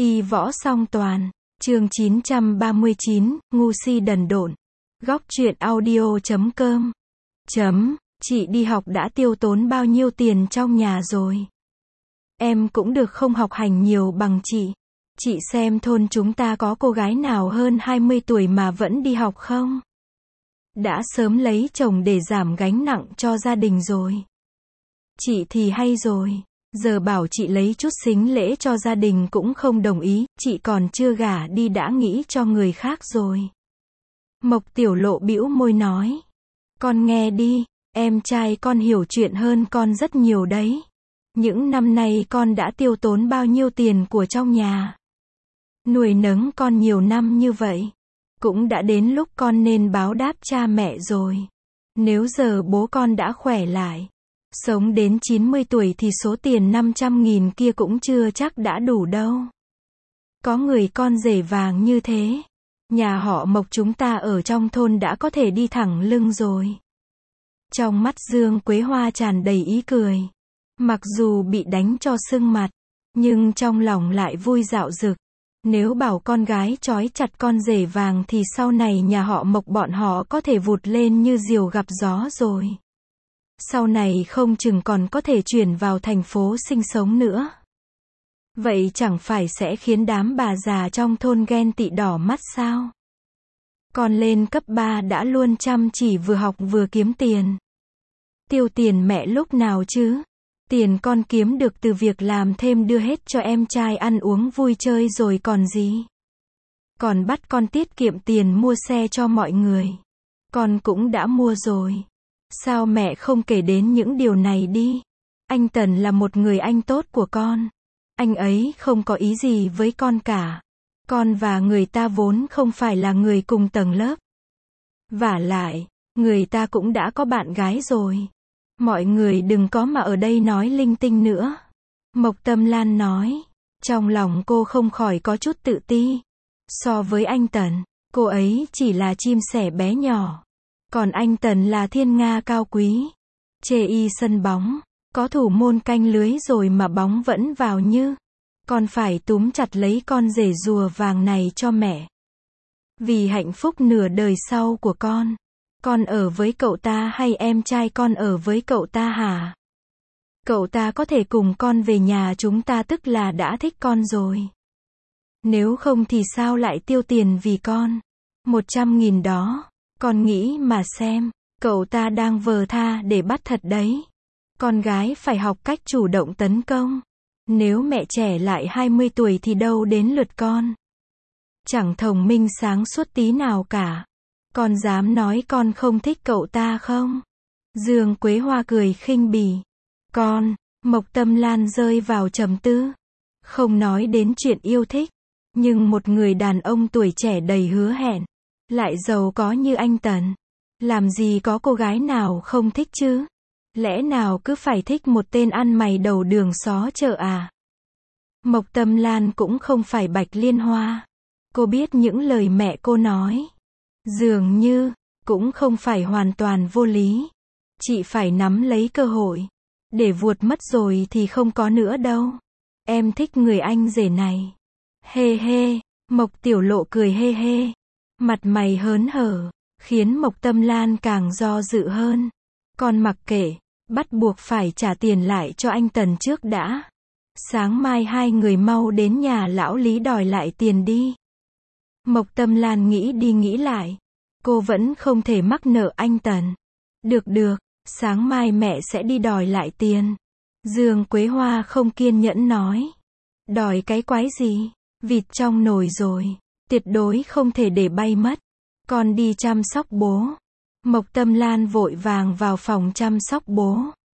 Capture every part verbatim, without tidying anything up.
Y võ song toàn, chương chín trăm ba mươi chín, ngu si đần độn. Góc truyện audio chấm com. Chấm, chị đi học đã tiêu tốn bao nhiêu tiền trong nhà rồi? Em cũng được không học hành nhiều bằng chị. Chị xem thôn chúng ta có cô gái nào hơn hai mươi tuổi mà vẫn đi học không? Đã sớm lấy chồng để giảm gánh nặng cho gia đình rồi. Chị thì hay rồi. Giờ bảo chị lấy chút sính lễ cho gia đình cũng không đồng ý, chị còn chưa gả đi đã nghĩ cho người khác rồi. Mộc Tiểu Lộ bĩu môi nói. Con nghe đi, em trai con hiểu chuyện hơn con rất nhiều đấy. Những năm nay con đã tiêu tốn bao nhiêu tiền của trong nhà. Nuôi nấng con nhiều năm như vậy. Cũng đã đến lúc con nên báo đáp cha mẹ rồi. Nếu giờ bố con đã khỏe lại, sống đến chín mươi tuổi thì số tiền năm trăm nghìn kia cũng chưa chắc đã đủ đâu. Có người con rể vàng như thế, nhà họ Mộc chúng ta ở trong thôn đã có thể đi thẳng lưng rồi. Trong mắt Dương Quế Hoa tràn đầy ý cười. Mặc dù bị đánh cho sưng mặt, nhưng trong lòng lại vui dạo dực. Nếu bảo con gái trói chặt con rể vàng thì sau này nhà họ Mộc bọn họ có thể vụt lên như diều gặp gió rồi. Sau này không chừng còn có thể chuyển vào thành phố sinh sống nữa. Vậy chẳng phải sẽ khiến đám bà già trong thôn ghen tị đỏ mắt sao? Con lên cấp ba đã luôn chăm chỉ vừa học vừa kiếm tiền. Tiêu tiền mẹ lúc nào chứ? Tiền con kiếm được từ việc làm thêm đưa hết cho em trai ăn uống vui chơi rồi còn gì? Còn bắt con tiết kiệm tiền mua xe cho mọi người. Con cũng đã mua rồi. Sao mẹ không kể đến những điều này đi? Anh Tần là một người anh tốt của con. Anh ấy không có ý gì với con cả. Con và người ta vốn không phải là người cùng tầng lớp. Vả lại, người ta cũng đã có bạn gái rồi. Mọi người đừng có mà ở đây nói linh tinh nữa. Mộc Tâm Lan nói. Trong lòng cô không khỏi có chút tự ti. So với anh Tần, cô ấy chỉ là chim sẻ bé nhỏ. Còn anh Tần là thiên nga cao quý. Chê y sân bóng, có thủ môn canh lưới rồi mà bóng vẫn vào như. Con phải túm chặt lấy con rể rùa vàng này cho mẹ. Vì hạnh phúc nửa đời sau của con. Con ở với cậu ta hay em trai con ở với cậu ta hả? Cậu ta có thể cùng con về nhà chúng ta tức là đã thích con rồi. Nếu không thì sao lại tiêu tiền vì con? Một trăm nghìn đó. Con nghĩ mà xem, cậu ta đang vờ tha để bắt thật đấy. Con gái phải học cách chủ động tấn công. Nếu mẹ trẻ lại hai mươi tuổi thì đâu đến lượt con. Chẳng thông minh sáng suốt tí nào cả. Con dám nói con không thích cậu ta không? Dương Quế Hoa cười khinh bỉ. Con, Mộc Tâm Lan rơi vào trầm tư. Không nói đến chuyện yêu thích. Nhưng một người đàn ông tuổi trẻ đầy hứa hẹn. Lại giàu có như anh Tần. Làm gì có cô gái nào không thích chứ? Lẽ nào cứ phải thích một tên ăn mày đầu đường xó chợ à? Mộc Tâm Lan cũng không phải Bạch Liên Hoa. Cô biết những lời mẹ cô nói. Dường như, cũng không phải hoàn toàn vô lý. Chị phải nắm lấy cơ hội. Để vuột mất rồi thì không có nữa đâu. Em thích người anh rể này. Hê hê, Mộc Tiểu Lộ cười hê hê. Mặt mày hớn hở, khiến Mộc Tâm Lan càng do dự hơn. Con mặc kệ, bắt buộc phải trả tiền lại cho anh Tần trước đã. Sáng mai hai người mau đến nhà lão Lý đòi lại tiền đi. Mộc Tâm Lan nghĩ đi nghĩ lại. Cô vẫn không thể mắc nợ anh Tần. Được được, sáng mai mẹ sẽ đi đòi lại tiền. Dương Quế Hoa không kiên nhẫn nói. Đòi cái quái gì? Vịt trong nồi rồi. Tuyệt đối không thể để bay mất. Con đi chăm sóc bố. Mộc Tâm Lan vội vàng vào phòng chăm sóc bố.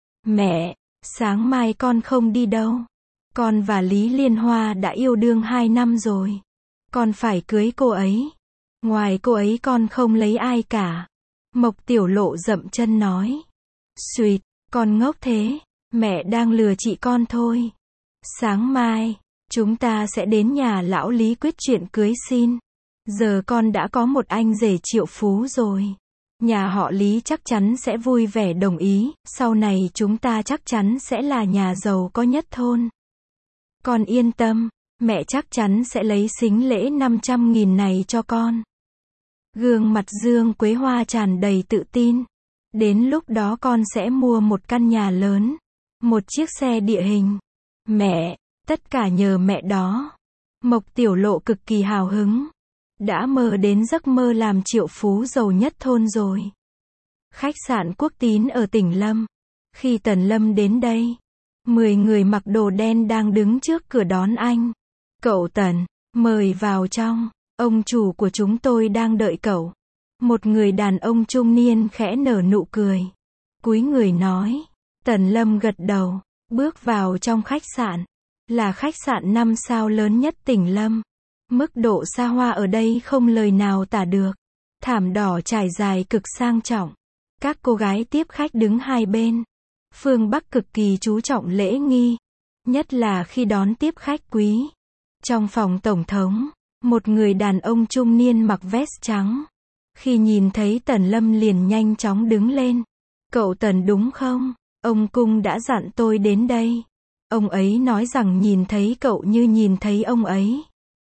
Mẹ, sáng mai con không đi đâu. Con và Lý Liên Hoa đã yêu đương hai năm rồi. Con phải cưới cô ấy. Ngoài cô ấy con không lấy ai cả. Mộc Tiểu Lộ dậm chân nói. Xuyệt, con ngốc thế. Mẹ đang lừa chị con thôi. Sáng mai, chúng ta sẽ đến nhà lão Lý quyết chuyện cưới xin. Giờ con đã có một anh rể triệu phú rồi. Nhà họ Lý chắc chắn sẽ vui vẻ đồng ý. Sau này chúng ta chắc chắn sẽ là nhà giàu có nhất thôn. Con yên tâm, Mẹ chắc chắn sẽ lấy sính lễ năm trăm nghìn này cho con. Gương mặt Dương Quế Hoa tràn đầy tự tin. Đến lúc đó con sẽ mua một căn nhà lớn, một chiếc xe địa hình. Mẹ, tất cả nhờ mẹ đó. Mộc Tiểu Lộ cực kỳ hào hứng. Đã mơ đến giấc mơ làm triệu phú giàu nhất thôn rồi. Khách sạn Quốc Tín ở tỉnh Lâm. Khi Tần Lâm đến đây, mười người mặc đồ đen đang đứng trước cửa đón anh. Cậu Tần, mời vào trong, ông chủ của chúng tôi đang đợi cậu. Một người đàn ông trung niên khẽ nở nụ cười. Cúi người nói. Tần Lâm gật đầu, bước vào trong khách sạn. Là khách sạn năm sao lớn nhất tỉnh Lâm. Mức độ xa hoa ở đây không lời nào tả được. Thảm đỏ trải dài cực sang trọng. Các cô gái tiếp khách đứng hai bên. Phương Bắc cực kỳ chú trọng lễ nghi, nhất là khi đón tiếp khách quý. Trong phòng tổng thống, một người đàn ông trung niên mặc vest trắng. Khi nhìn thấy Tần Lâm liền nhanh chóng đứng lên. Cậu Tần đúng không? Ông Cung đã dặn tôi đến đây. Ông ấy nói rằng nhìn thấy cậu như nhìn thấy ông ấy.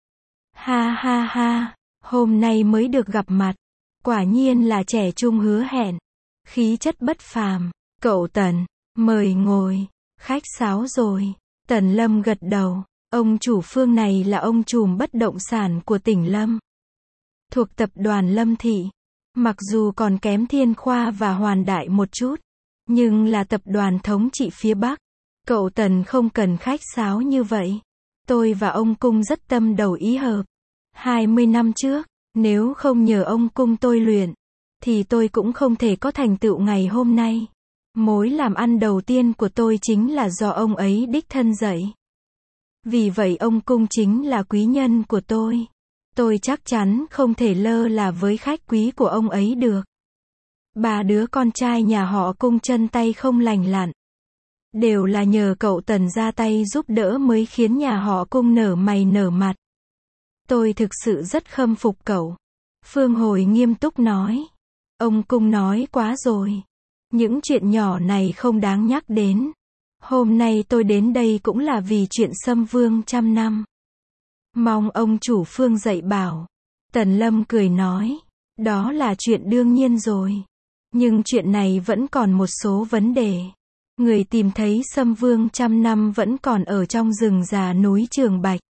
Ha ha ha, hôm nay mới được gặp mặt. Quả nhiên là trẻ trung hứa hẹn. Khí chất bất phàm. Cậu Tần, mời ngồi. Khách sáo rồi. Tần Lâm gật đầu. Ông chủ Phương này là ông trùm bất động sản của tỉnh Lâm. Thuộc tập đoàn Lâm Thị. Mặc dù còn kém Thiên Khoa và Hoàn Đại một chút, nhưng là tập đoàn thống trị phía Bắc. Cậu Tần không cần khách sáo như vậy. Tôi và ông Cung rất tâm đầu ý hợp. hai mươi năm trước, nếu không nhờ ông Cung tôi luyện, thì tôi cũng không thể có thành tựu ngày hôm nay. Mối làm ăn đầu tiên của tôi chính là do ông ấy đích thân dạy. Vì vậy ông Cung chính là quý nhân của tôi. Tôi chắc chắn không thể lơ là với khách quý của ông ấy được. Ba đứa con trai nhà họ Cung chân tay không lành lặn. Đều là nhờ cậu Tần ra tay giúp đỡ mới khiến nhà họ Cung nở mày nở mặt. Tôi thực sự rất khâm phục cậu. Phương Hồi nghiêm túc nói. Ông Cung nói quá rồi. Những chuyện nhỏ này không đáng nhắc đến. Hôm nay tôi đến đây cũng là vì chuyện Sâm Vương trăm năm. Mong ông chủ Phương dạy bảo. Tần Lâm cười nói. Đó là chuyện đương nhiên rồi. Nhưng chuyện này vẫn còn một số vấn đề. Người tìm thấy Sâm Vương trăm năm vẫn còn ở trong rừng già núi Trường Bạch.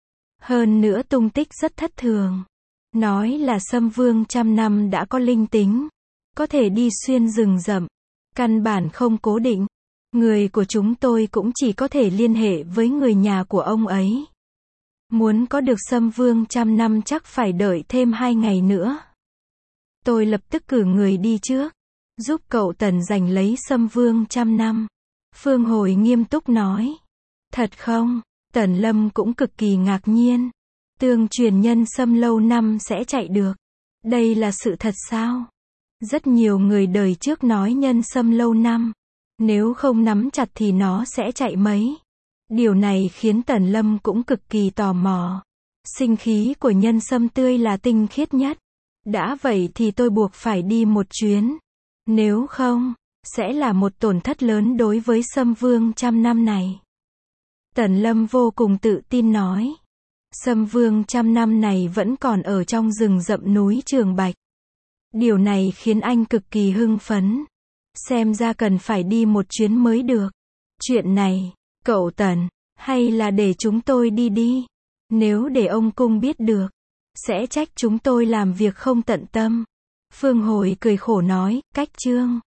Hơn nữa tung tích rất thất thường. Nói là Sâm Vương trăm năm đã có linh tính. Có thể đi xuyên rừng rậm. Căn bản không cố định. Người của chúng tôi cũng chỉ có thể liên hệ với người nhà của ông ấy. Muốn có được Sâm Vương trăm năm chắc phải đợi thêm hai ngày nữa. Tôi lập tức cử người đi trước. Giúp cậu Tần giành lấy Sâm Vương trăm năm. Phương Hồi nghiêm túc nói. Thật không? Tần Lâm cũng cực kỳ ngạc nhiên. Tương truyền nhân Sâm lâu năm sẽ chạy được. Đây là sự thật sao? Rất nhiều người đời trước nói nhân Sâm lâu năm. Nếu không nắm chặt thì nó sẽ chạy mấy. Điều này khiến Tần Lâm cũng cực kỳ tò mò. Sinh khí của nhân sâm tươi là tinh khiết nhất. Đã vậy thì tôi buộc phải đi một chuyến. Nếu không, sẽ là một tổn thất lớn đối với Sâm Vương trăm năm này. Tần Lâm vô cùng tự tin nói. Sâm Vương trăm năm này vẫn còn ở trong rừng rậm núi Trường Bạch. Điều này khiến anh cực kỳ hưng phấn. Xem ra cần phải đi một chuyến mới được. Chuyện này, cậu Tần, hay là để chúng tôi đi đi. Nếu để ông Cung biết được, sẽ trách chúng tôi làm việc không tận tâm. Phương Hồi cười khổ nói, cách chương.